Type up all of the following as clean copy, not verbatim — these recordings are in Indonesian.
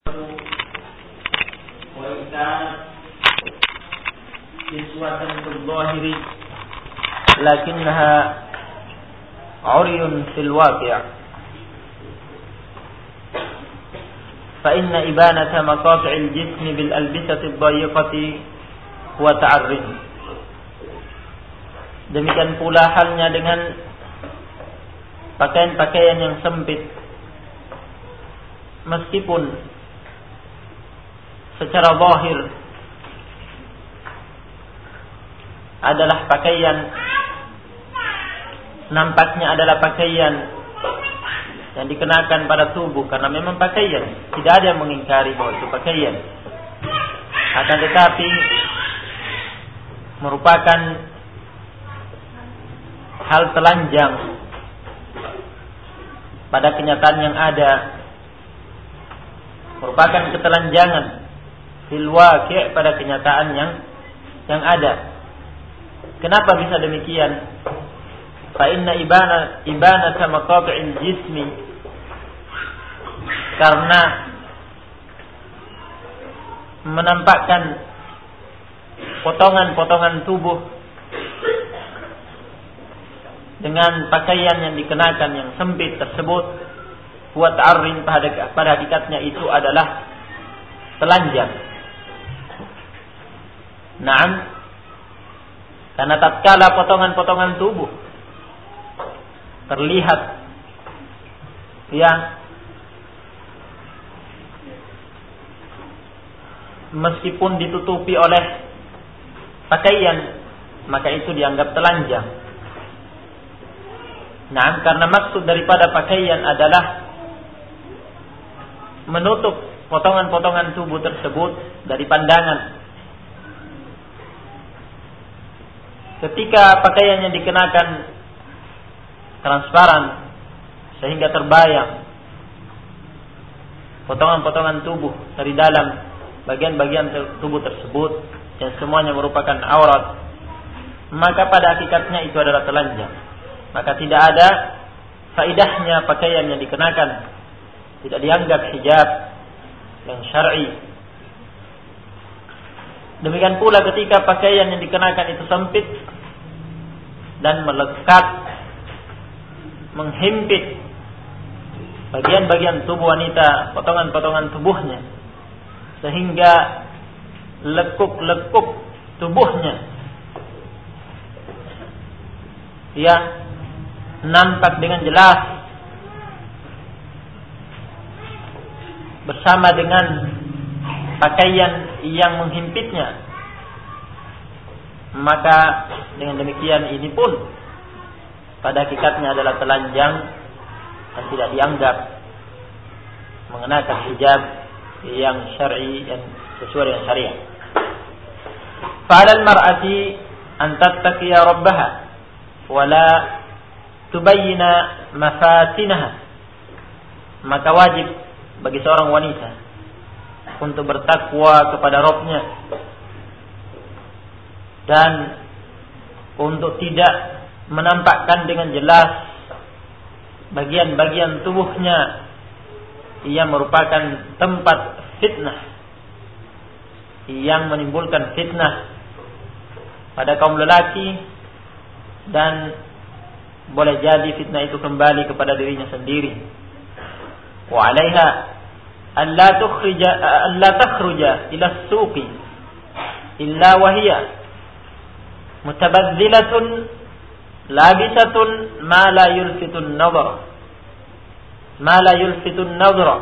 وإن كانت نسوة في الظاهر لكنها عري في الواقع فإن إبانة مقاطع الجسم بالألبسة الضيقة هو تعرض. Demikian pula halnya dengan pakaian-pakaian yang sempit, meskipun secara zahir adalah pakaian, nampaknya adalah pakaian yang dikenakan pada tubuh karena memang pakaian, tidak ada yang mengingkari bahwa itu pakaian. Akan tetapi merupakan hal telanjang pada kenyataan yang ada, merupakan ketelanjangan fil waqi' pada kenyataan yang ada. Kenapa bisa demikian? Fa inna ibanata maqati'il jismi, karena menampakkan potongan-potongan tubuh dengan pakaian yang dikenakan yang sempit tersebut, buat arrin, pada hakikatnya itu adalah telanjang. Naam, karena tatkala potongan-potongan tubuh terlihat meskipun ditutupi oleh pakaian, maka itu dianggap telanjang. Nah, karena maksud daripada pakaian adalah menutup potongan-potongan tubuh tersebut dari pandangan. Ketika pakaian yang dikenakan transparan sehingga terbayang potongan-potongan tubuh dari dalam bagian-bagian tubuh tersebut yang semuanya merupakan aurat, maka pada hakikatnya itu adalah telanjang. Maka tidak ada faidahnya pakaian yang dikenakan, tidak dianggap hijab yang syar'i. Demikian pula ketika pakaian yang dikenakan itu sempit dan melekat, menghimpit bagian-bagian tubuh wanita, potongan-potongan tubuhnya, sehingga lekuk-lekuk tubuhnya nampak dengan jelas bersama dengan pakaian yang menghimpitnya, maka dengan demikian ini pun pada hakikatnya adalah telanjang dan tidak dianggap mengenakan hijab yang syar'i dan sesuai dengan syariat. Fa'alal mar'ati an tattaqiya rabbaha wa la tubayyina mafatinaha, maka wajib bagi seorang wanita untuk bertakwa kepada Rabbnya dan untuk tidak menampakkan dengan jelas bagian-bagian tubuhnya yang merupakan tempat fitnah, yang menimbulkan fitnah pada kaum lelaki, dan boleh jadi fitnah itu kembali kepada dirinya sendiri. Wa 'alaiha alla takhruja ila as-suqi illa wa hiya mutabazzilatun labisatun ma la yulfitu an-nazara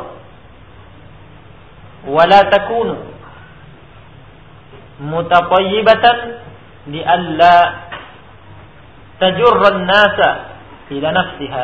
wa la takunu mutatayyibatan li alla tajurra an-nasa ila nafsiha.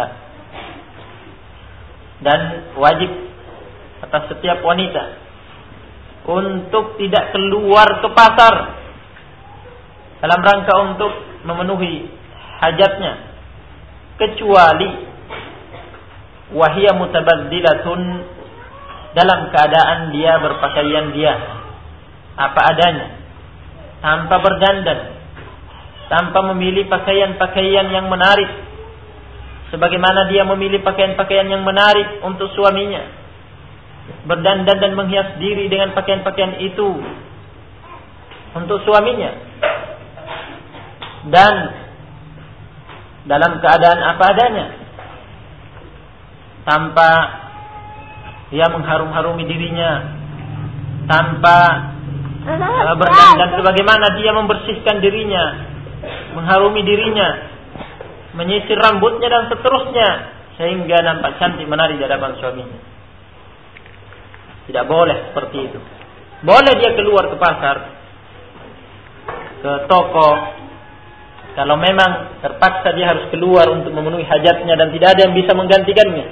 Dan wajib atas setiap wanita untuk tidak keluar ke pasar dalam rangka untuk memenuhi hajatnya, kecuali wahia mutabazzilatun, dalam keadaan dia berpakaian dia apa adanya, tanpa berdandan, tanpa memilih pakaian-pakaian yang menarik, sebagaimana dia memilih pakaian-pakaian yang menarik untuk suaminya. berdandan dan menghias diri dengan pakaian-pakaian itu untuk suaminya, dan dalam keadaan apa adanya, tanpa dia mengharum-harumi dirinya, tanpa berdandan sebagaimana dia membersihkan dirinya, mengharumi dirinya, menyisir rambutnya dan seterusnya, sehingga nampak cantik menarik di hadapan suaminya. Tidak boleh seperti itu. Boleh dia keluar ke pasar, ke toko, kalau memang terpaksa dia harus keluar untuk memenuhi hajatnya dan tidak ada yang bisa menggantikannya.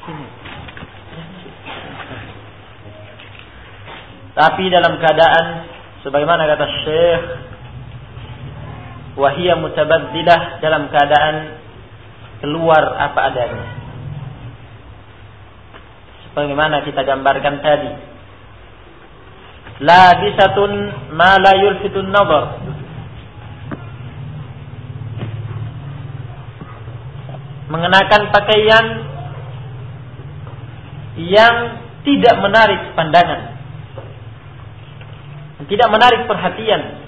Tapi dalam keadaan sebagaimana kata Syekh, wahia mutabaddilah, dalam keadaan keluar apa adanya, sebagaimana kita gambarkan tadi, labisatun ma la yulfitun nazar, mengenakan pakaian yang tidak menarik pandangan, tidak menarik perhatian.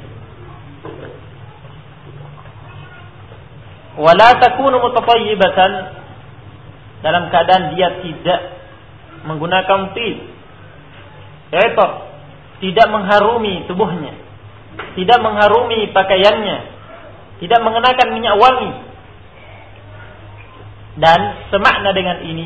Wala takunu mutatayyibatan, dalam keadaan dia tidak menggunakan tib, yaitu tidak mengharumi tubuhnya, tidak mengharumi pakaiannya, tidak mengenakan minyak wangi. Dan semakna dengan ini,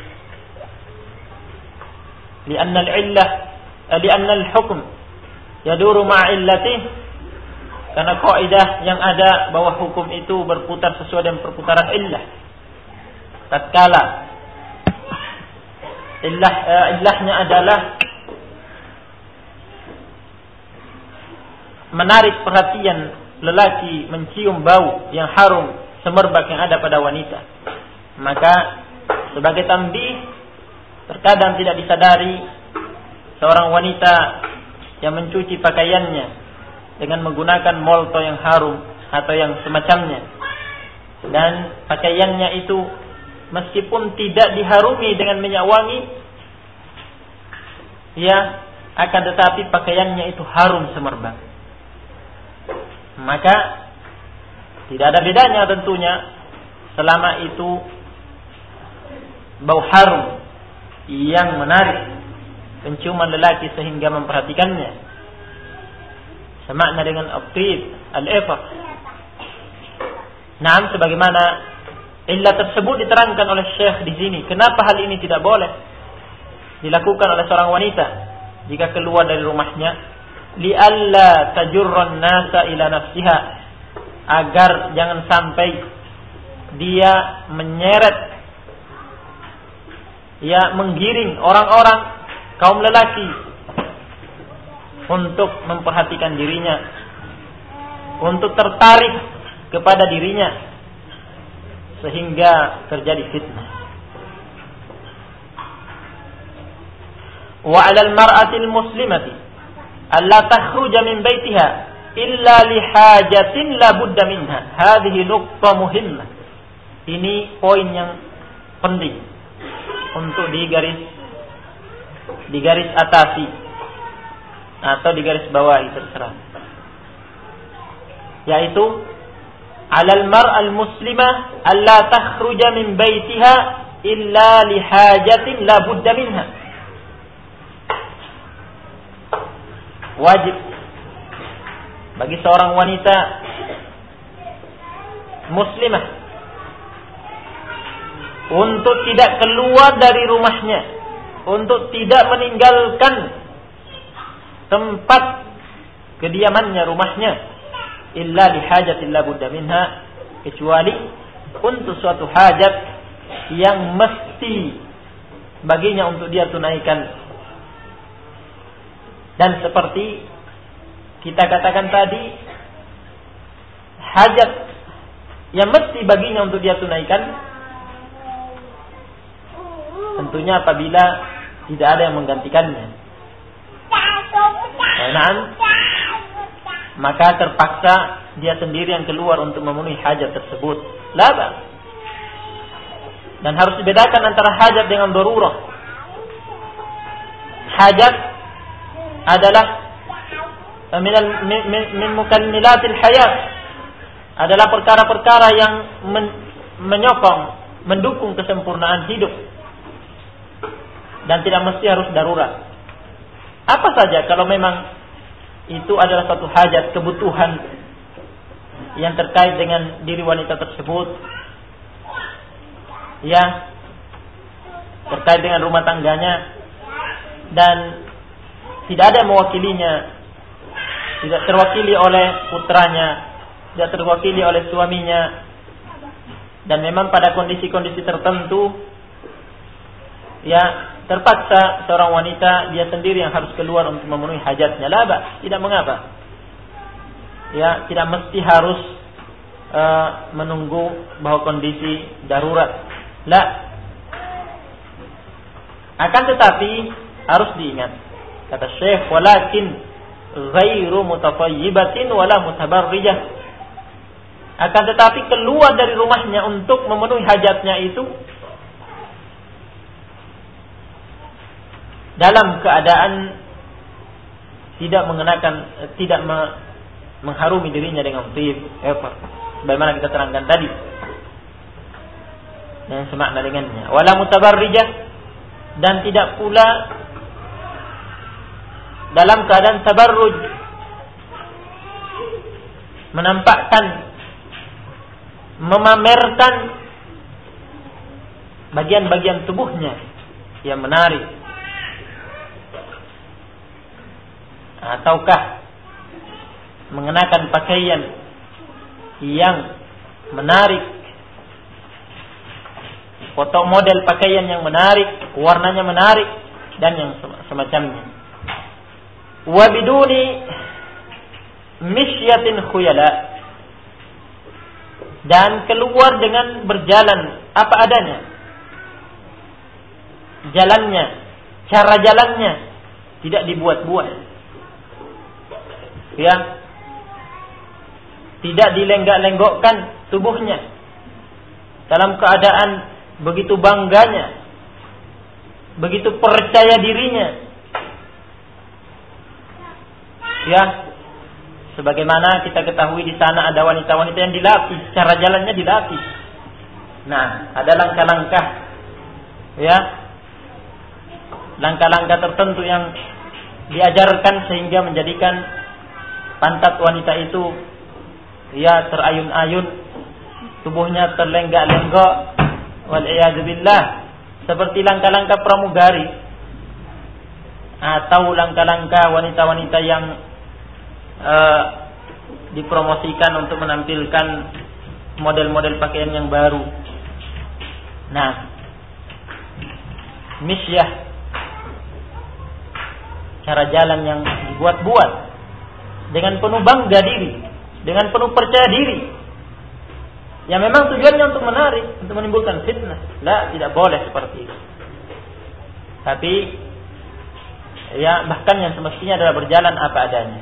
li'anna al-hukm yaduru ma'illatih, karena kaidah yang ada bahwa hukum itu berputar sesuai dengan perputaran illah. Tatkala illahnya adalah menarik perhatian lelaki mencium bau yang harum semerbak yang ada pada wanita, maka sebagai tambih, terkadang tidak disadari seorang wanita yang mencuci pakaiannya dengan menggunakan molto yang harum atau yang semacamnya, dan pakaiannya itu meskipun tidak diharumi dengan minyak wangi, ya akan tetapi pakaiannya itu harum semerbak, maka tidak ada bedanya tentunya selama itu bau harum yang menarik penciuman lelaki sehingga memperhatikannya. Semakna dengan at-tib, al-ifah. Naam, sebagaimana illah tersebut diterangkan oleh Syekh di sini. Kenapa hal ini tidak boleh dilakukan oleh seorang wanita jika keluar dari rumahnya? Li'alla tajurran nasa ila nafsiha, agar jangan sampai dia menyeret, ya menggiring orang-orang kaum lelaki untuk memperhatikan dirinya, untuk tertarik kepada dirinya, sehingga terjadi fitnah. Wa 'alal mar'atil muslimati alla takhruja min baitiha illa li hajatin la budda minha. Hadhihi nuqtah muhimmah. Ini poin yang penting untuk digaris atasi atau digaris bawahi, terserah, yaitu 'alal mar'al muslimah alla takhruja min baitiha illa li hajatin la budda minha. Wajib bagi seorang wanita muslimah untuk tidak keluar dari rumahnya, untuk tidak meninggalkan tempat kediamannya, rumahnya, illa li hajatin la budda minha, kecuali untuk suatu hajat yang mesti baginya untuk dia tunaikan. Dan seperti kita katakan tadi, hajat yang mesti baginya untuk dia tunaikan tentunya apabila tidak ada yang menggantikannya. Maka terpaksa dia sendiri yang keluar untuk memenuhi hajat tersebut. Laba. Dan harus dibedakan antara hajat dengan darurah. hajat adalah min mukammilatil hayat, adalah perkara-perkara yang menyokong, mendukung kesempurnaan hidup, dan tidak mesti harus darurat. Apa saja kalau memang itu adalah satu hajat, kebutuhan yang terkait dengan diri wanita tersebut, ya, terkait dengan rumah tangganya, dan tidak ada yang mewakilinya, tidak terwakili oleh putranya, tidak terwakili oleh suaminya, dan memang pada kondisi-kondisi tertentu, ya, terpaksa seorang wanita dia sendiri yang harus keluar untuk memenuhi hajatnya, laba, tidak mengapa. Ya, tidak mesti harus menunggu bahwa kondisi darurat. La. Akan tetapi harus diingat, kata Syekh, walakin ghairu mutatayyibatin wala mutabarrijah. Akan tetapi keluar dari rumahnya untuk memenuhi hajatnya itu dalam keadaan tidak mengenakan, tidak mengharumi dirinya dengan thiyab, sebagaimana kita terangkan tadi, yang semakna dengannya. Wala mutabarrijah, dan tidak pula dalam keadaan tabarruj, menampakkan, memamerkan bagian-bagian tubuhnya yang menarik, ataukah mengenakan pakaian yang menarik, foto model pakaian yang menarik, warnanya menarik, dan yang semacamnya. Wa biduni misyatin khuyala, dan keluar dengan berjalan apa adanya, jalannya, cara jalannya tidak dibuat-buat, ya, tidak dilenggak-lenggokkan tubuhnya, dalam keadaan begitu bangganya, begitu percaya dirinya, ya, sebagaimana kita ketahui di sana ada wanita-wanita yang dilatih, cara jalannya dilatih. Nah, ada langkah-langkah, ya, langkah-langkah tertentu yang diajarkan sehingga menjadikan pantat wanita itu, ya, terayun-ayun, tubuhnya terlenggak-lenggok, wal'iyadzubillah, seperti langkah-langkah pramugari atau langkah-langkah wanita-wanita yang dipromosikan untuk menampilkan model-model pakaian yang baru. Nah, misyah, cara jalan yang dibuat-buat dengan penuh bangga diri, dengan penuh percaya diri, yang memang tujuannya untuk menarik, untuk menimbulkan fitnah. La, tidak boleh seperti itu. Tapi, ya, bahkan yang semestinya adalah berjalan apa adanya.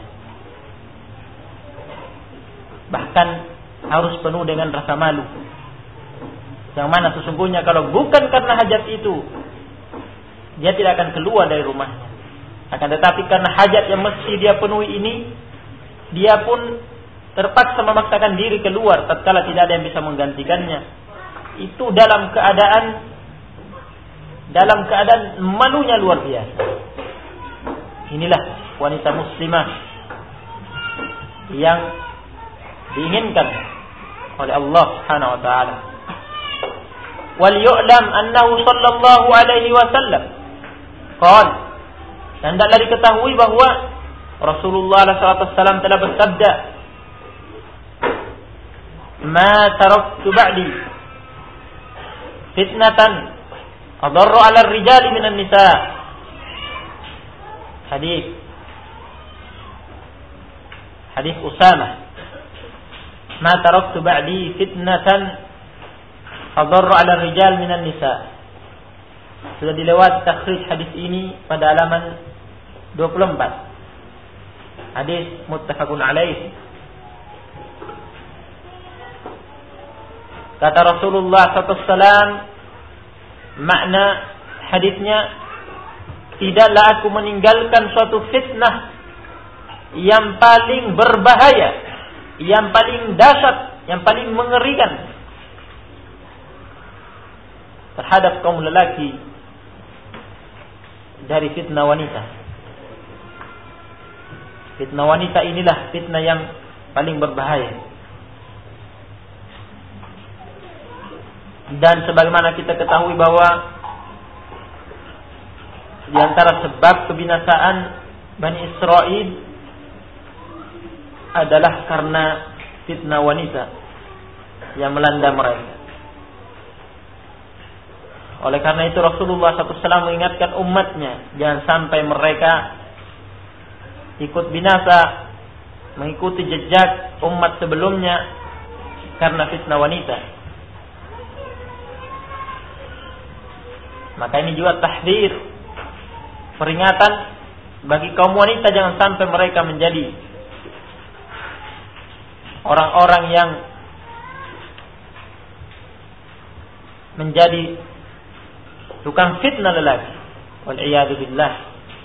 Bahkan harus penuh dengan rasa malu, yang mana sesungguhnya kalau bukan karena hajat itu, dia tidak akan keluar dari rumahnya. Akan tetapi karena hajat yang mesti dia penuhi ini, dia pun terpaksa memaksakan diri keluar tatkala tidak ada yang bisa menggantikannya. Itu dalam keadaan malunya luar biasa. Inilah wanita muslimah yang diinginkan oleh Allah Subhanahu wa taala. Wal yu'lam annahu sallallahu alaihi wasallam qala, dan hendaklah diketahui bahwa Rasulullah SAW telah bersabda, "Ma taraktu ba'di fitnatan adarru 'ala ar-rijali minan nisa." Hadis Usamah, "Ma taraktu ba'di fitnatan adarru 'ala ar-rijal minan nisa." Sudah dilewati takhrij hadis ini pada halaman 24. Hadis muttafaqun alaih. Kata Rasulullah SAW, makna hadisnya, tidaklah aku meninggalkan suatu fitnah yang paling berbahaya, yang paling dahsyat, yang paling mengerikan terhadap kaum lelaki dari fitnah wanita. Fitnah wanita inilah fitnah yang paling berbahaya. Dan sebagaimana kita ketahui bahwa di antara sebab kebinasaan Bani Israel adalah karena fitnah wanita yang melanda mereka. Oleh karena itu Rasulullah SAW mengingatkan umatnya, jangan sampai mereka ikut binasa, mengikuti jejak umat sebelumnya karena fitnah wanita. Maka ini juga tahdzir, peringatan bagi kaum wanita, jangan sampai mereka menjadi orang-orang yang menjadi tukang fitnah lelaki. Wal'iyadu billah.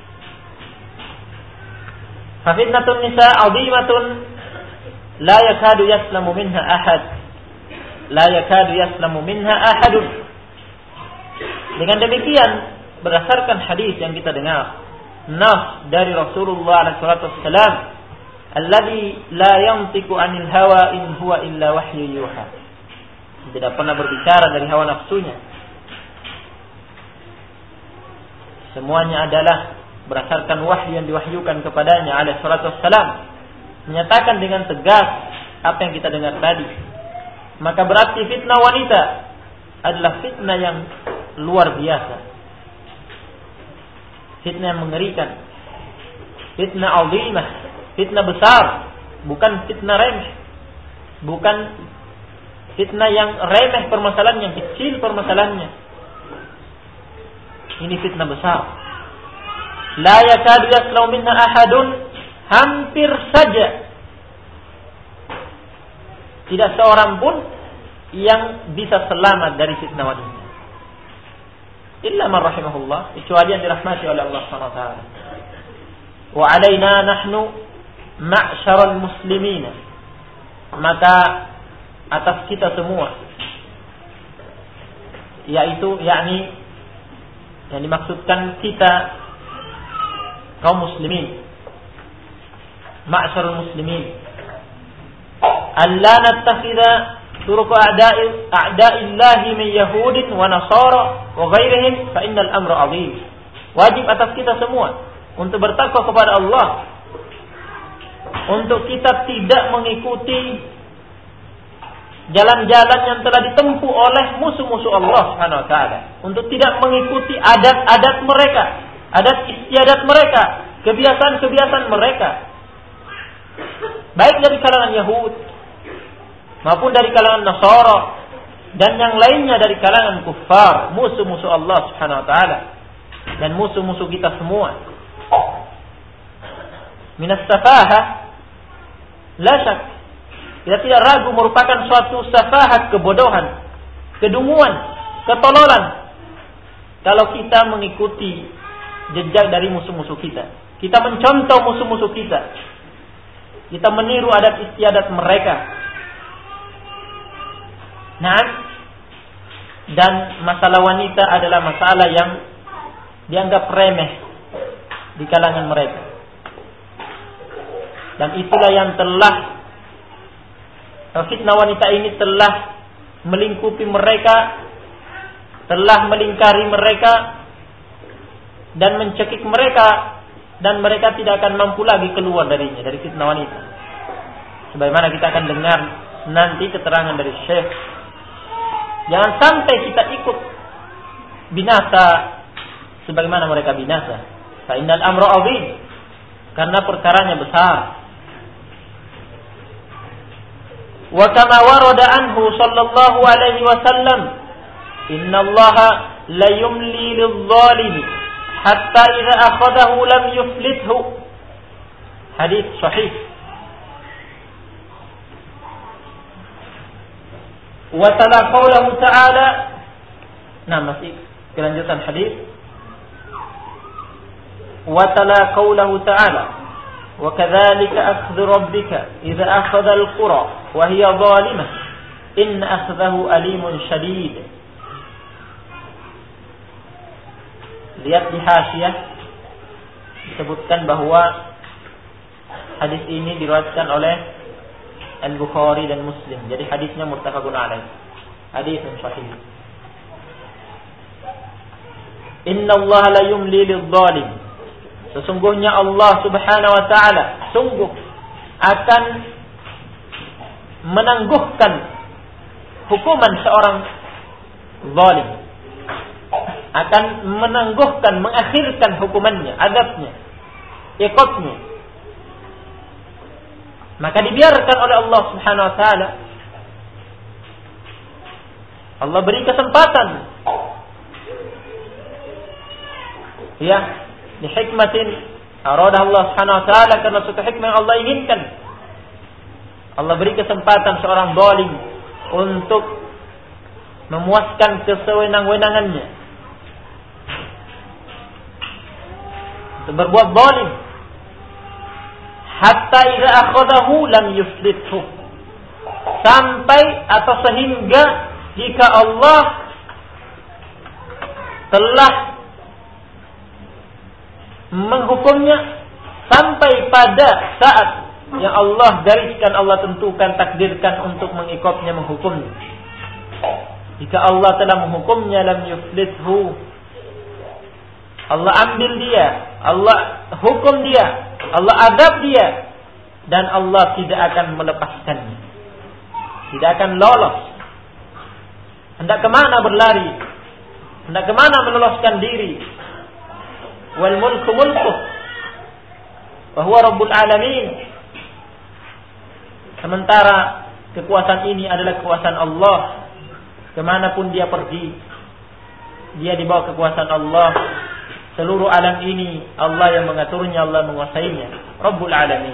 Fafitnatun nisa 'azimatun la yakadu yaslamu minha ahad. La yakadu yaslamu minha ahadun. Dengan demikian, berdasarkan hadis yang kita dengar, nas dari Rasulullah SAW, alladzi la yantiqu 'anil hawa in huwa illa wahyu yuha. Tidak pernah berbicara dari hawa nafsunya. Semuanya adalah berdasarkan wahyu yang diwahyukan kepadanya alaihi salatu wassalam, menyatakan dengan tegas apa yang kita dengar tadi. Maka berarti fitnah wanita adalah fitnah yang luar biasa, fitnah yang mengerikan, fitnah azimah, fitnah besar, bukan fitnah remeh, bukan fitnah yang remeh permasalahannya, yang kecil permasalahannya. Ini fitnah besar. La yakadu yaslau minha ahadun, hampir saja tidak seorang pun yang bisa selamat dari fitnah wanita. Illa man rahimahullah, kecuali yang dirahmati oleh Allah Subhanahu wa taala. Wa alaina nahnu ma'syaral muslimin, maka atas kita semua, yaitu yakni yang dimaksudkan kita kaum muslimin, ma'syarul muslimin, alla nattakhidha turuq a'da'illahi min yahudin wa nasara wa ghairihim fa innal amra 'azim. Wajib atas kita semua untuk bertakwa kepada Allah, untuk kita tidak mengikuti jalan-jalan yang telah ditempuh oleh musuh-musuh Allah Subhanahu wa taala, untuk tidak mengikuti adat-adat mereka, adat istiadat mereka, kebiasaan-kebiasaan mereka, baik dari kalangan Yahud maupun dari kalangan Nasara dan yang lainnya dari kalangan kuffar, musuh-musuh Allah Subhanahu wa taala dan musuh-musuh kita semua. Minas safahah la syak, kita tidak ragu merupakan suatu safahat, kebodohan, kedunguan, ketololan kalau kita mengikuti jejak dari musuh-musuh kita. Kita mencontoh musuh-musuh kita. Kita meniru adat istiadat mereka. Nah, dan masalah wanita adalah masalah yang dianggap remeh di kalangan mereka. Dan itulah yang telah fitnah wanita ini telah melingkupi mereka, telah melingkari mereka dan mencekik mereka, dan mereka tidak akan mampu lagi keluar darinya, dari fitnah wanita. Sebagaimana kita akan dengar nanti keterangan dari Syekh. Jangan sampai kita ikut binasa sebagaimana mereka binasa. Fa innal amra 'azim, karena perkaranya besar. Wa kama warada anhu sallallahu alaihi wasallam, innallaha la yumli lidh-dhalimi hatta idza akhadahu lam yuflithu. Hadis sahih. Wa tala qawluhu ta'ala. Nah, masih kelanjutan hadis. wa tala qawlahu ta'ala wa kadzalika akhdhu rabbika idza akhadha al-qura wa hiya zalimah inna akhdahu alimun shadid. Lihat di hasyiah disebutkan bahwa hadis ini diriwayatkan oleh Al-Bukhari dan Muslim. Jadi hadisnya muttafaqun alaih. Hadis yang sahih. Inna Allah la yumli lidh-dhalim. Sesungguhnya Allah Subhanahu wa taala sungguh akan menangguhkan hukuman seorang zalim. Akan menangguhkan, mengakhirkan hukumannya, azabnya, iqabnya. Maka dibiarkan oleh Allah Subhanahu wa taala. Allah beri kesempatan. Ya, di hikmatin aradah Allah Subhanahu wa taala, karena suatu hikmah yang Allah inginkan. Allah beri kesempatan seorang zalim untuk memuaskan kesewenang-wenangannya, untuk berbuat zalim. Hatta idza akhadahu lam yuflithu. Sampai atau sehingga jika Allah telah menghukumnya, sampai pada saat yang Allah gariskan, Allah tentukan, takdirkan untuk mengiqabnya, menghukumnya. Jika Allah telah menghukumnya, lam yuflithu, Allah ambil dia, Allah hukum dia, Allah adab dia, dan Allah tidak akan melepaskannya, tidak akan lolos. Hendak kemana berlari, hendak kemana meloloskan diri. Wal mulku mulkuh wa huwa rabbul alamin. Sementara kekuasaan ini adalah kekuasaan Allah. Kemanapun dia pergi, dia di bawah kekuasaan Allah. Seluruh alam ini Allah yang mengaturnya, Allah menguasainya. Rabbul alamin.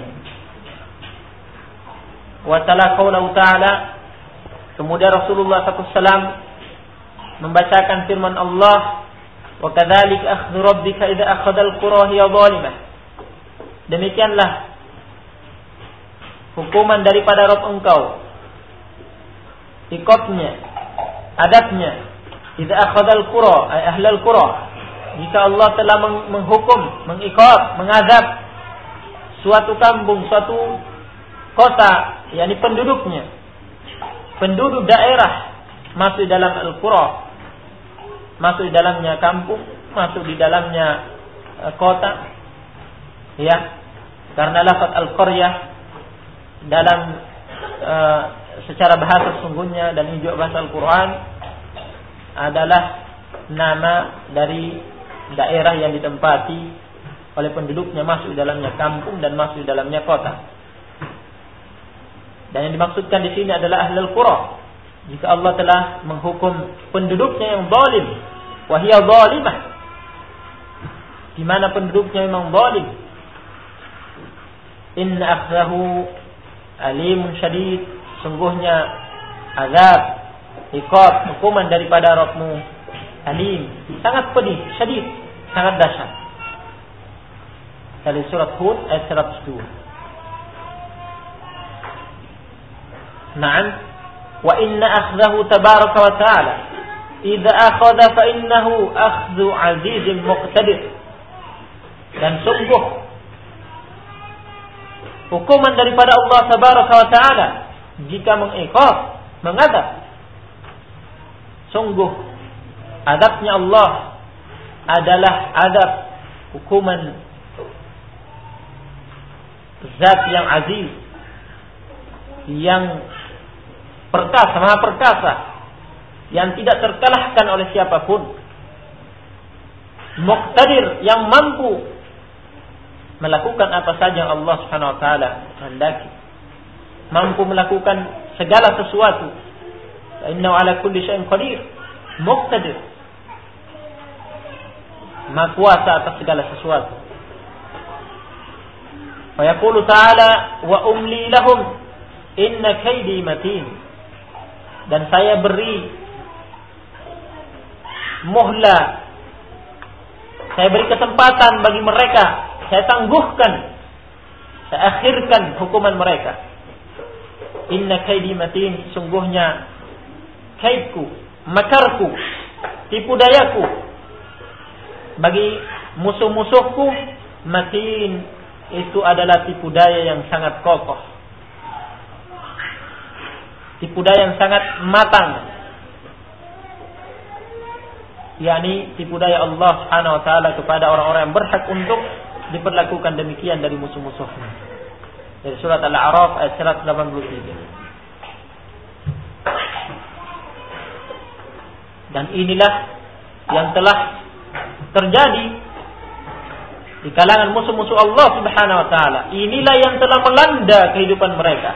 Wa tala qawlahu ta'ala. Kemudian Rasulullah SAW membacakan firman Allah, wa kadzalika akhdhu rabbika idza akhadha al-qura hiya zalimah. Demikianlah hukuman daripada Rabb engkau, iqabnya, adabnya, idza akhadha al-qura ay ahlal qura, jika Allah telah menghukum, mengiqab, mengazab suatu kampung, suatu kota, yakni penduduknya, penduduk daerah, masuk dalam al-qura, masuk di dalamnya kampung, masuk di dalamnya kota, ya, karena lafaz al-qaryah dalam secara bahasa sesungguhnya dan juga bahasa Al-Quran adalah nama dari daerah yang ditempati oleh penduduknya, masuk di dalamnya kampung dan masuk di dalamnya kota. Dan yang dimaksudkan di sini adalah ahlul qura. Jika Allah telah menghukum penduduknya yang zalim, wa hiya zalimah, di mana penduduknya memang zalim, inna akhdahu alimun syadid, sungguhnya azab, iqab, hukuman daripada Rabbmu alim, sangat pedih, syadid, sangat dahsyat. Dari surat Hud ayat 102. Naam, wa inna akhdahu tabaraka wa ta'ala idza akhadha fa innahu akhdhu azizim muqtadir. Dan sungguh hukuman daripada Allah tabaraka wa ta'ala jika mengiqab, mengadab, sungguh adabnya Allah adalah adab hukuman zat yang aziz, yang perkasa, maha perkasa, yang tidak terkalahkan oleh siapapun, muqtadir, yang mampu melakukan apa saja yang Allah Subhanahu wa taala hendaki, mampu melakukan segala sesuatu. Innahu ala kulli syai'in qadir, muqtadir, maha kuasa atas segala sesuatu. Wa yaqulu ta'ala wa umli lahum inna kaidi matin. Dan saya beri muhla Saya beri kesempatan bagi mereka. Saya tangguhkan. Saya akhirkan hukuman mereka. Inna kaidi matin. Sungguhnya kaidku, makarku, tipu dayaku bagi musuh-musuhku matin. Itu adalah tipu daya yang sangat kokoh. Tipu daya yang sangat matang. yakni tipu daya Allah Subhanahu wa taala kepada orang-orang yang berhak untuk diperlakukan demikian dari musuh-musuhnya. Dari surat Al-A'raf ayat 183. Dan inilah yang telah terjadi di kalangan musuh-musuh Allah Subhanahu wa taala. Inilah yang telah melanda kehidupan mereka.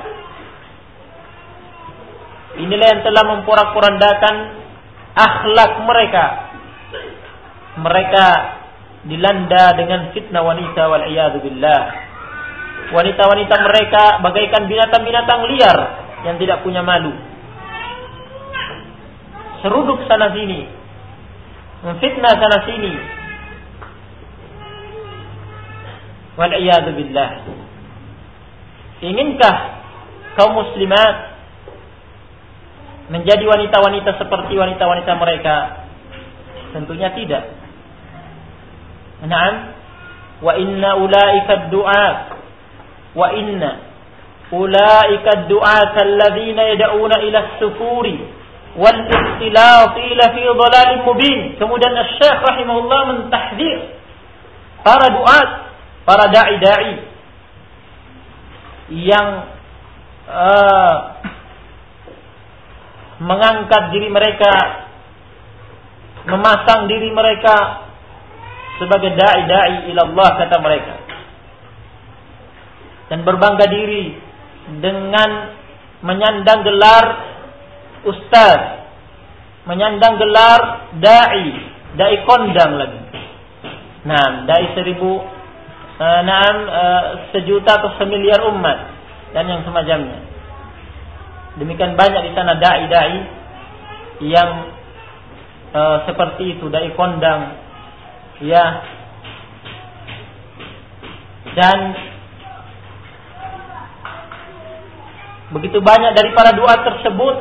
Inilah yang telah memporak-porandakan akhlak mereka. Mereka dilanda dengan fitnah wanita wal iyad billah. Wanita-wanita mereka bagaikan binatang-binatang liar yang tidak punya malu. Seruduk sana sini, memfitnah sana sini. Wal iyad billah. Inginkah kaum muslimat menjadi wanita-wanita seperti wanita-wanita mereka? Tentunya tidak. Naam, wa inna ulaika ad-du'at wa inna ulaika ad-du'at alladhina yad'una ila as-sufuri wal ikhtilaf ila fi dhalalin mubin. Kemudian Asy-Syaikh rahimahullah mentahdzir para du'at, para dai-dai yang mengangkat diri mereka, memasang diri mereka sebagai dai-dai ilallah, kata mereka, dan berbangga diri dengan menyandang gelar ustaz, menyandang gelar dai kondang lagi. Nah, dai 1000, sejuta atau semiliar umat dan yang semacamnya. Demikian banyak di sana dai-dai yang seperti itu, dai kondang, ya. Dan begitu banyak dari para duat tersebut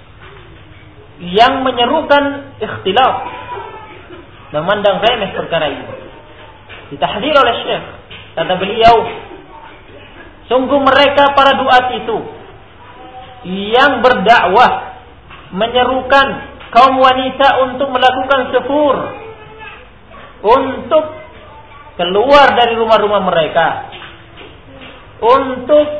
yang menyerukan ikhtilaf dan memandang remeh perkara ini. Ditahdzir oleh Syekh, kata beliau, sungguh mereka para duat itu yang berdakwah menyerukan kaum wanita untuk melakukan sufur, untuk keluar dari rumah-rumah mereka, untuk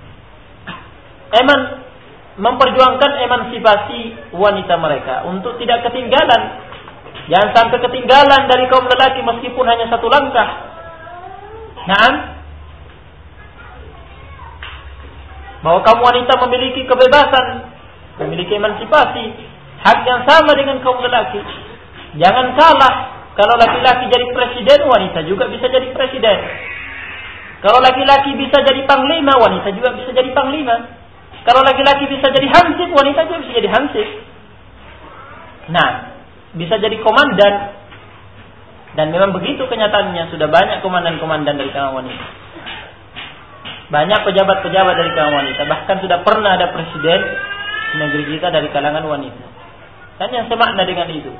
memperjuangkan emansipasi wanita mereka, untuk tidak ketinggalan, jangan sampai ketinggalan dari kaum lelaki meskipun hanya satu langkah. Naam, bahwa kaum wanita memiliki kebebasan, memiliki emansipasi, hak yang sama dengan kaum lelaki. Jangan salah, kalau laki-laki jadi presiden, wanita juga bisa jadi presiden. Kalau laki-laki bisa jadi panglima, wanita juga bisa jadi panglima. Kalau laki-laki bisa jadi hansip, wanita juga bisa jadi hansip. Nah, bisa jadi komandan. Dan memang begitu kenyataannya, sudah banyak komandan-komandan dari kalangan wanita. Banyak pejabat-pejabat dari kalangan wanita. Bahkan sudah pernah ada presiden negeri kita dari kalangan wanita. Dan yang semakna dengan itu.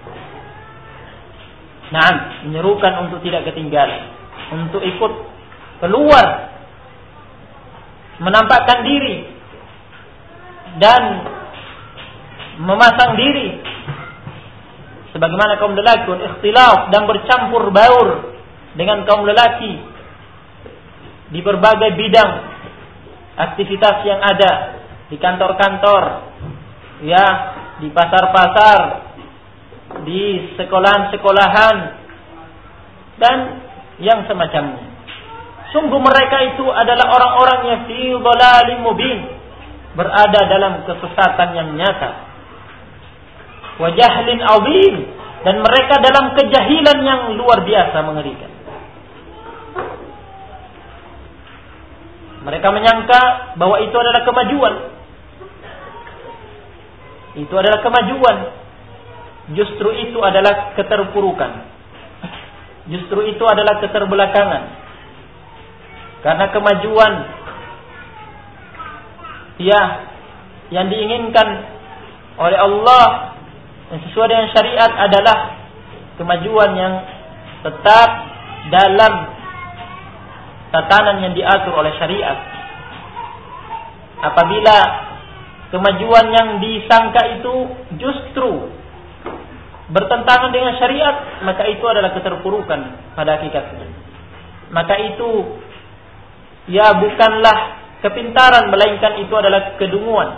Nah, menyerukan untuk tidak ketinggalan, untuk ikut keluar, menampakkan diri dan memasang diri sebagaimana kaum lelaki, ikhtilaf dan bercampur baur dengan kaum lelaki di berbagai bidang aktivitas yang ada, di kantor-kantor, ya, di pasar-pasar, di sekolahan-sekolahan dan yang semacamnya. Sungguh mereka itu adalah orang-orang yang fi dhalalin mubin, berada dalam kesesatan yang nyata, wa jahlin azim, dan mereka dalam kejahilan yang luar biasa mengerikan. Mereka menyangka bahwa itu adalah kemajuan. Itu adalah kemajuan. Justru itu adalah keterpurukan. justru itu adalah keterbelakangan. Karena kemajuan yang diinginkan oleh Allah yang sesuai dengan syariat adalah kemajuan yang tetap dalam tatanan yang diatur oleh syariat. Apabila kemajuan yang disangka itu justru bertentangan dengan syariat, maka itu adalah keterpurukan pada hakikatnya. Maka itu bukanlah kepintaran, melainkan itu adalah kedunguan.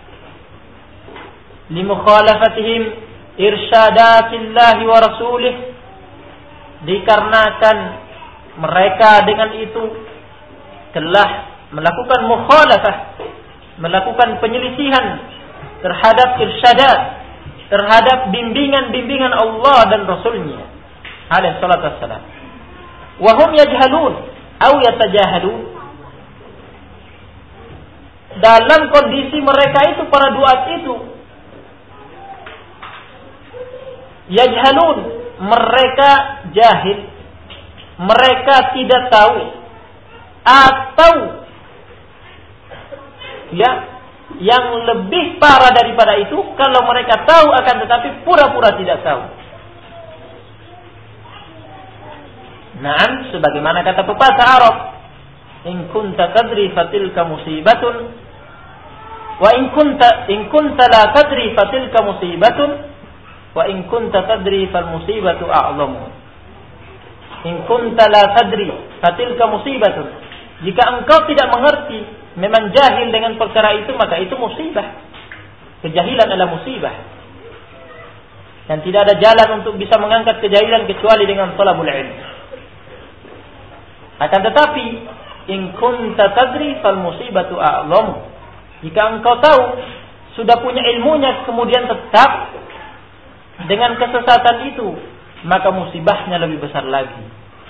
Limukhalafatihim irsyadatillahi wa rasulih, dikarenakan mereka dengan itu telah melakukan mukhalafah, melakukan penyelisihan terhadap irsyadat, terhadap bimbingan-bimbingan Allah dan Rasulnya alaihi salatu wassalam. Wa hum yajhalun aw yatajahadun, dalam kondisi mereka itu, para duat itu yajhalun, mereka jahil, mereka tidak tahu, atau yang lebih parah daripada itu, kalau mereka tahu akan tetapi pura-pura tidak tahu. Naam, sebagaimana kata pepatah Arab, in kunta tadri fatilka musibatun, wa in kunta la tadri fatilka musibatun, wa in kunta tadri fal musibatu a'zamu. In kunta la tadri fatilka musibatun, jika engkau tidak mengerti, memang jahil dengan perkara itu, maka itu musibah. Kejahilan adalah musibah, dan tidak ada jalan untuk bisa mengangkat kejahilan kecuali dengan talabul ilm. Akan tetapi in kunta tadri fal musibatu a'zamu, jika engkau tahu, sudah punya ilmunya, kemudian tetap dengan kesesatan itu, maka musibahnya lebih besar lagi.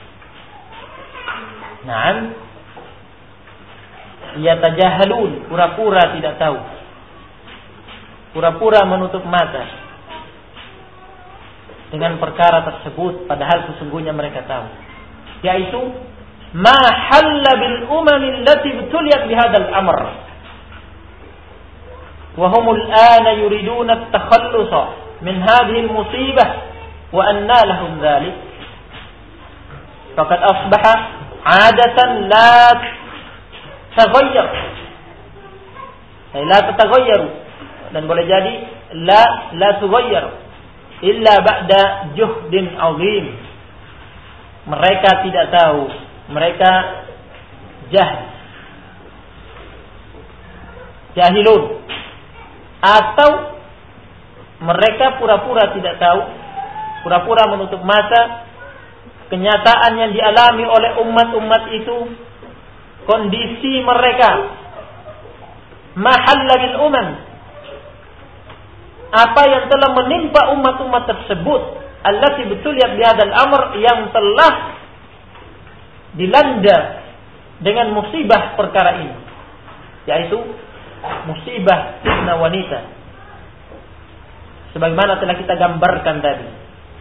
Naam, yatajahalun, pura-pura tidak tahu, pura-pura menutup mata dengan perkara tersebut, padahal sesungguhnya mereka tahu, yaitu ma halla bil umam allati ibtuliyat bihadzal amr wa hum al-ana yuriduna at-takhallus min hadhihi al-musibah wa anna lahum dhalik faqad asbaha 'adatan la taghayyar, la tataghayyar, dan boleh jadi la tughayyar illa ba'da juhdin 'azim. Mereka tidak tahu, mereka jahilun, atau mereka pura-pura tidak tahu, pura-pura menutup mata kenyataan yang dialami oleh umat-umat itu, kondisi mereka. Mahalla bil umam, apa yang telah menimpa umat-umat tersebut, allati betuliyat bihadzal amr, yang telah dilanda dengan musibah perkara ini, yaitu musibah fitnah wanita, sebagaimana telah kita gambarkan tadi.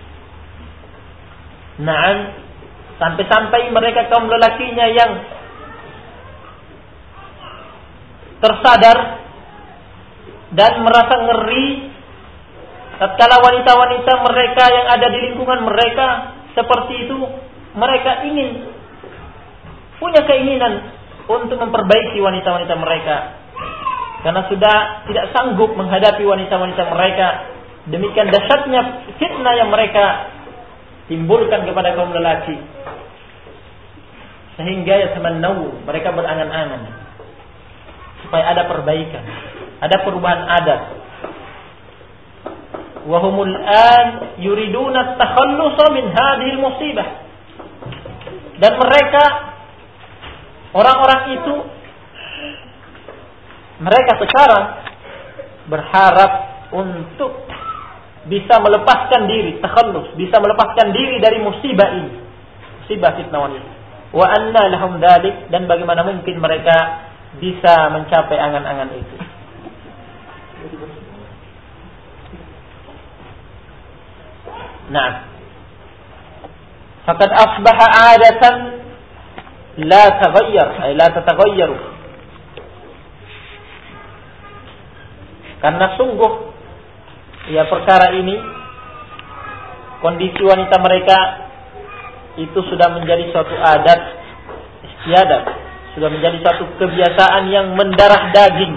Naam, sampai-sampai mereka kaum lelakinya yang tersadar dan merasa ngeri tatkala wanita-wanita mereka yang ada di lingkungan mereka seperti itu, mereka punya keinginan untuk memperbaiki wanita-wanita mereka, karena sudah tidak sanggup menghadapi wanita-wanita mereka. Demikian dahsyatnya fitnah yang mereka timbulkan kepada kaum lelaki, sehingga yatamannau, mereka berangan-angan supaya ada perbaikan, ada perubahan adat. Wa humul an yuriduna at-takhallus min hadhihi al-musibah, dan mereka, orang-orang itu, mereka sekarang berharap untuk bisa melepaskan diri, takhallus, bisa melepaskan diri dari musibah ini, musibah fitnah wanita. Wa anna lahum dzalik, dan bagaimana mungkin mereka bisa mencapai angan-angan itu. Nah, faqad asbaha 'adatan la taghayyar ay la tataghayyaru. Karena sungguh perkara ini, kondisi wanita mereka itu sudah menjadi suatu adat istiadat, sudah menjadi suatu kebiasaan yang mendarah daging,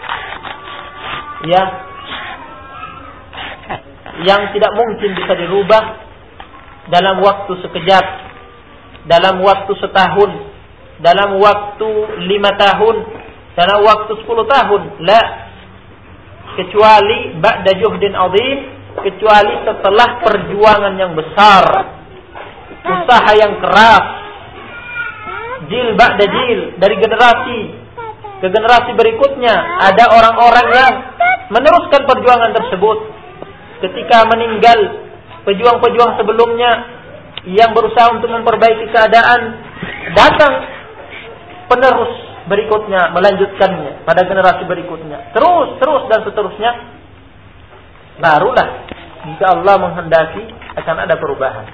yang tidak mungkin bisa dirubah dalam waktu sekejap, dalam waktu setahun, dalam waktu 5 tahun, dalam waktu 10 tahun. La, kecuali ba'da juhdin azim, kecuali setelah perjuangan yang besar, usaha yang keras, jil ba'da jil, dari generasi ke generasi berikutnya. Ada orang-orang yang meneruskan perjuangan tersebut. Ketika meninggal pejuang-pejuang sebelumnya yang berusaha untuk memperbaiki keadaan, datang penerus berikutnya melanjutkannya pada generasi berikutnya, terus dan seterusnya. Barulah jika Allah menghendaki akan ada perubahan.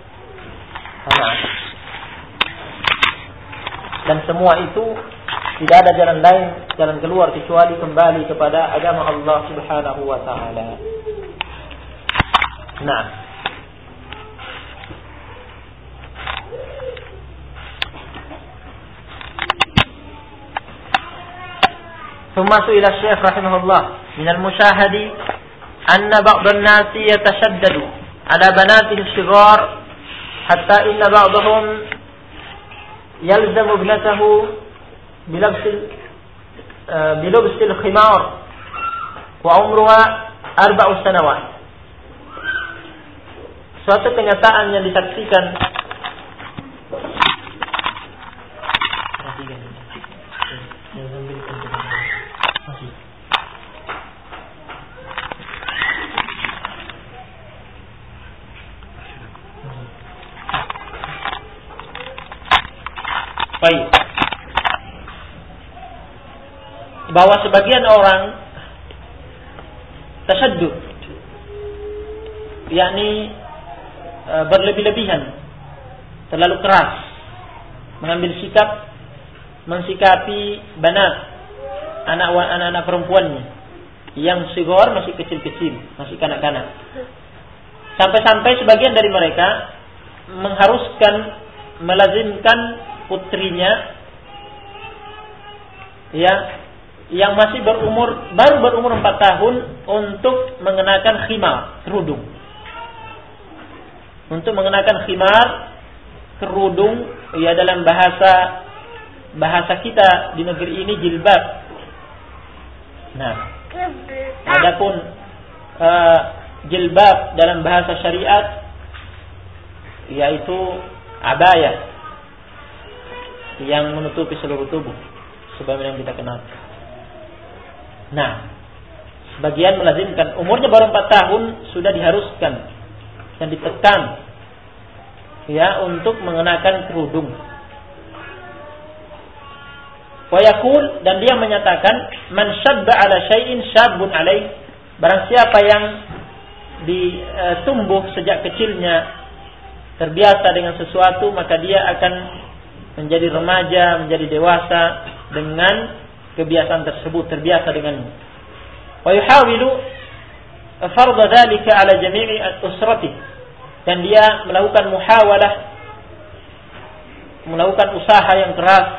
Dan semua itu tidak ada jalan lain, jalan keluar kecuali kembali kepada agama Allah Subhanahu wa taala. Nah, ثم سئل الشيخ رحمه الله من المشاهد أن بعض الناس يتشدد على بناته الصغار حتى إن بعضهم يلزم ابنته بلبس الخمار وعمرها 4 سنوات. Suatu kenyataan yang disaksikan baik, bahwa sebagian orang tasaddud, yakni berlebih-lebihan, terlalu keras mengambil sikap mensikapi banat, anak-anak perempuannya yang sigor, masih kecil-kecil, masih kanak-kanak. Sampai-sampai sebagian dari mereka melazimkan putrinya yang masih baru berumur 4 tahun untuk mengenakan khimar, kerudung. Untuk mengenakan khimar, kerudung, dalam bahasa kita di negeri ini jilbab. Nah, adapun jilbab dalam bahasa syariat yaitu abaya yang menutupi seluruh tubuh, sebagaimana yang kita kenal. Nah, sebagian melazimkan umurnya baru 4 tahun sudah diharuskan dan ditekan untuk mengenakan kerudung. Wa yaqul, dan dia menyatakan, man syabba ala syai'in syabun alaih, barang siapa yang tumbuh sejak kecilnya terbiasa dengan sesuatu, maka dia akan menjadi remaja, menjadi dewasa dengan kebiasaan tersebut, terbiasa dengannya. Wa yuhawilu fardha dzalika ala jami'i usrati, dan dia melakukan melakukan usaha yang keras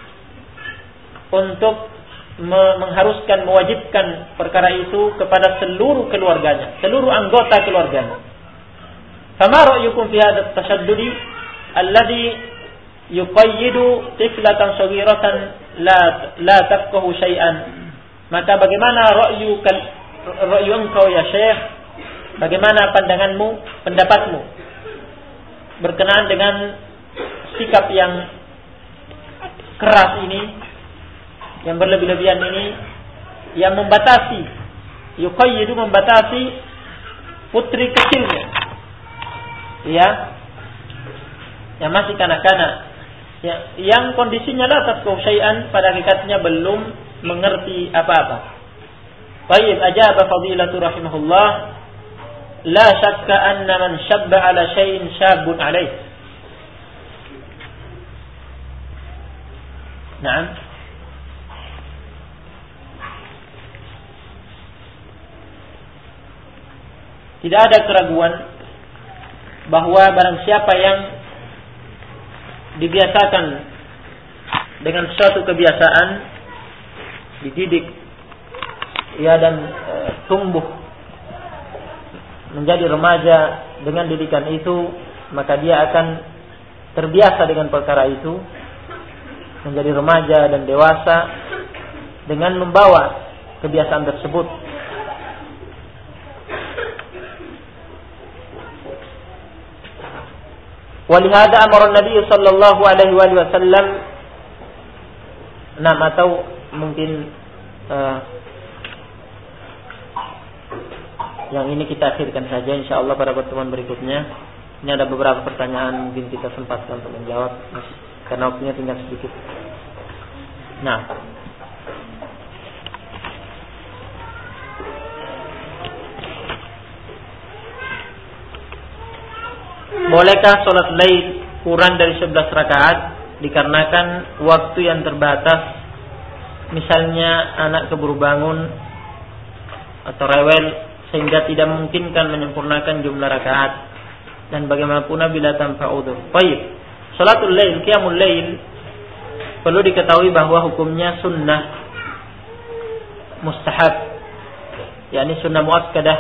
untuk mengharuskan, mewajibkan perkara itu kepada seluruh keluarganya, seluruh anggota keluarganya. Fama ra'yukum fi hadha at-tashaddudi alladhi yuqayyidu tiflatan saghiratan la tafqahu syai'an? Maka bagaimana ra'yu engkau ya Syekh? Bagaimana pandanganmu, pendapatmu berkenaan dengan sikap yang keras ini, yang berlebih-lebihan ini, yang membatasi, yuqayyidu, membatasi putri kecilnya, yang masih kanak-kanak, yang kondisinya la tafqahu syai'an, pada hakikatnya belum mengerti apa-apa. Baik, ajaba fadilatu rahimahullah, la syakka anna man syabba ala syai'in syabun alaih. Nah, tidak ada keraguan bahwa barang siapa yang dibiasakan dengan suatu kebiasaan, dididik ya dan tumbuh menjadi remaja dengan didikan itu, maka dia akan terbiasa dengan perkara itu, menjadi remaja dan dewasa dengan membawa kebiasaan tersebut. Walihada amara Nabi sallallahu alaihi wasallam, atau mungkin yang ini kita akhirkan saja insyaallah pada pertemuan berikutnya. Ini ada beberapa pertanyaan mungkin kita sempatkan untuk menjawab karena waktunya tinggal sedikit. Nah, bolehkah sholat lail kurang dari 11 rakaat dikarenakan waktu yang terbatas, misalnya anak keburu bangun atau rewel sehingga tidak memungkinkan menyempurnakan jumlah rakaat, dan bagaimanapun bila tanpa udzur. Baik, sholatul lail, qiyamul lail perlu diketahui bahwa hukumnya sunnah mustahab, yakni sunnah muakkadah,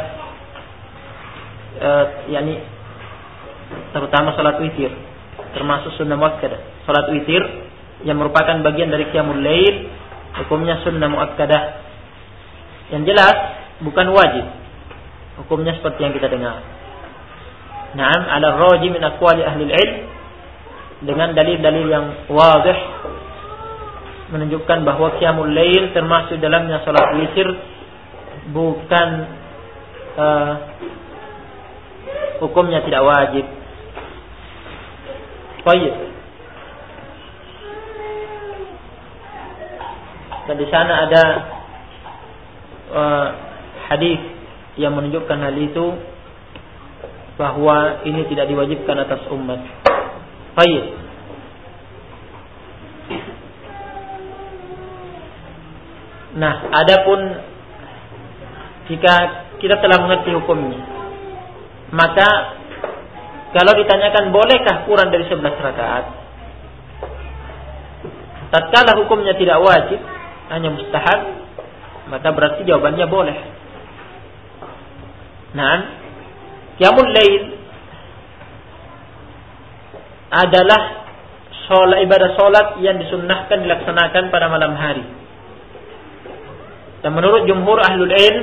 yakni terutama salat witir termasuk sunnah muakkadah. Salat witir yang merupakan bagian dari qiyamul lail hukumnya sunnah muakkadah. Yang jelas bukan wajib. Hukumnya seperti yang kita dengar. Naam, ala raji min aqwali ahli ilm, dengan dalil-dalil yang wadih menunjukkan bahwa qiyamul lail termasuk dalamnya salat witir, bukan hukumnya tidak wajib. Baik. Dan di sana ada hadis yang menunjukkan hal itu, bahwa ini tidak diwajibkan atas umat. Baik. Nah, adapun jika kita telah mengerti hukumnya, maka kalau ditanyakan bolehkah kurang dari 11 rakaat, tatkala hukumnya tidak wajib, hanya mustahab, maka berarti jawabannya boleh. Nah, qiyamul lail adalah ibadah solat yang disunnahkan dilaksanakan pada malam hari. Dan menurut jumhur ahlul ilm,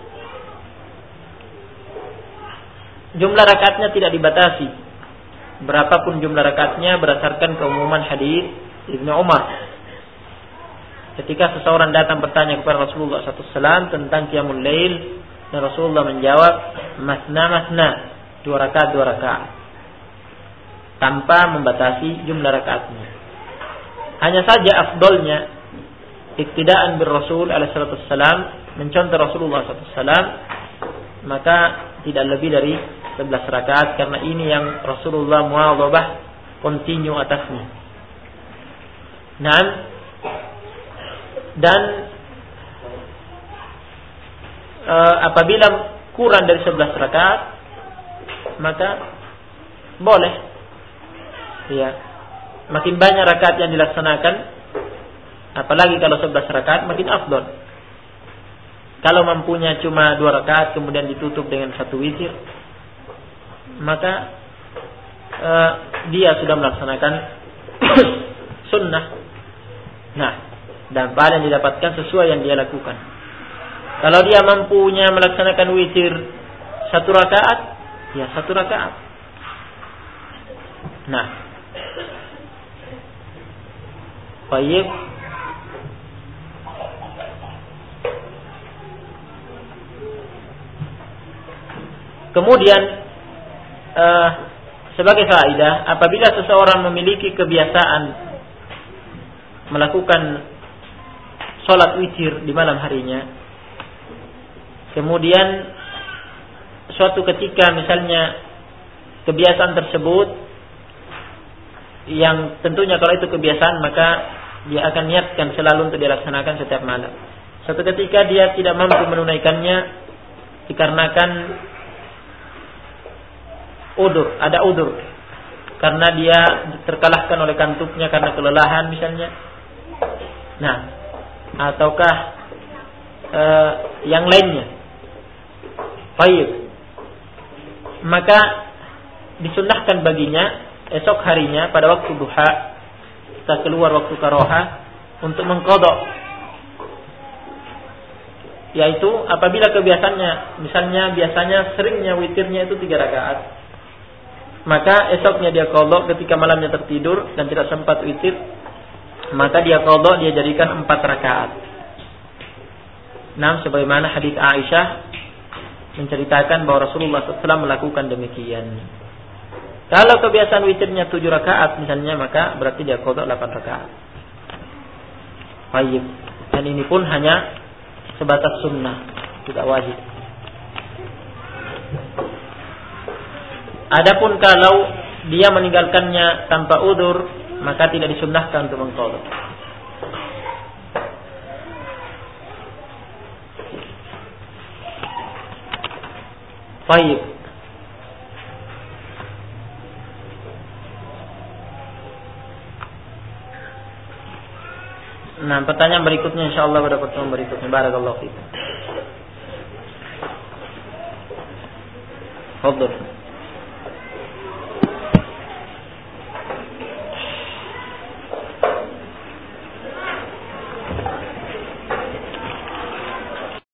jumlah rakaatnya tidak dibatasi. Berapapun jumlah rakaatnya berdasarkan keumuman hadis Ibnu Umar. Ketika seseorang datang bertanya kepada Rasulullah SAW tentang qiyamul lail, dan Rasulullah menjawab, masna, 2 rakaat, tanpa membatasi jumlah rakaatnya. Hanya saja afdolnya iktidaan bir Rasul alaihi wasallam, mencontoh Rasulullah SAW, maka tidak lebih dari 11 rakaat, karena ini yang Rasulullah muwadhabah kontinu atasnya. Nah, dan apabila kurang dari 11 rakaat, maka boleh. Ya, makin banyak rakaat yang dilaksanakan, apalagi kalau 11 rakaat, makin afdol. Kalau mampunya cuma 2 rakaat kemudian ditutup dengan 1 witir, maka dia sudah melaksanakan sunnah. Nah, dan pahala yang didapatkan sesuai yang dia lakukan. Kalau dia mampunya melaksanakan witir 1 rakaat, ya 1 rakaat. Nah, baik. Kemudian sebagai faedah, apabila seseorang memiliki kebiasaan melakukan sholat witir di malam harinya, kemudian suatu ketika misalnya kebiasaan tersebut, yang tentunya kalau itu kebiasaan maka dia akan niatkan selalu untuk dilaksanakan setiap malam. Suatu ketika dia tidak mampu menunaikannya dikarenakan ada udur. Karena dia terkalahkan oleh kantuknya karena kelelahan misalnya. Nah, ataukah yang lainnya. Baik. Maka disunnahkan baginya esok harinya pada waktu duha, kita keluar waktu karohah untuk mengqadha. Yaitu apabila kebiasaannya, misalnya biasanya seringnya witirnya itu 3 rakaat, maka esoknya dia qadha ketika malamnya tertidur dan tidak sempat witir, maka dia qadha, dia jadikan 4 rakaat. Nah, sebagaimana hadis Aisyah menceritakan bahwa Rasulullah SAW melakukan demikian. Kalau kebiasaan witirnya 7 rakaat misalnya, maka berarti dia qadha 8 rakaat. Baik. Dan ini pun hanya sebatas sunnah, tidak wajib. Adapun kalau dia meninggalkannya tanpa udzur, maka tidak disunnahkan untuk mengqadha. Baik. Nah, pertanyaan berikutnya insyaallah pada pertemuan berikutnya. Barakallahu fiikum. Fadhil.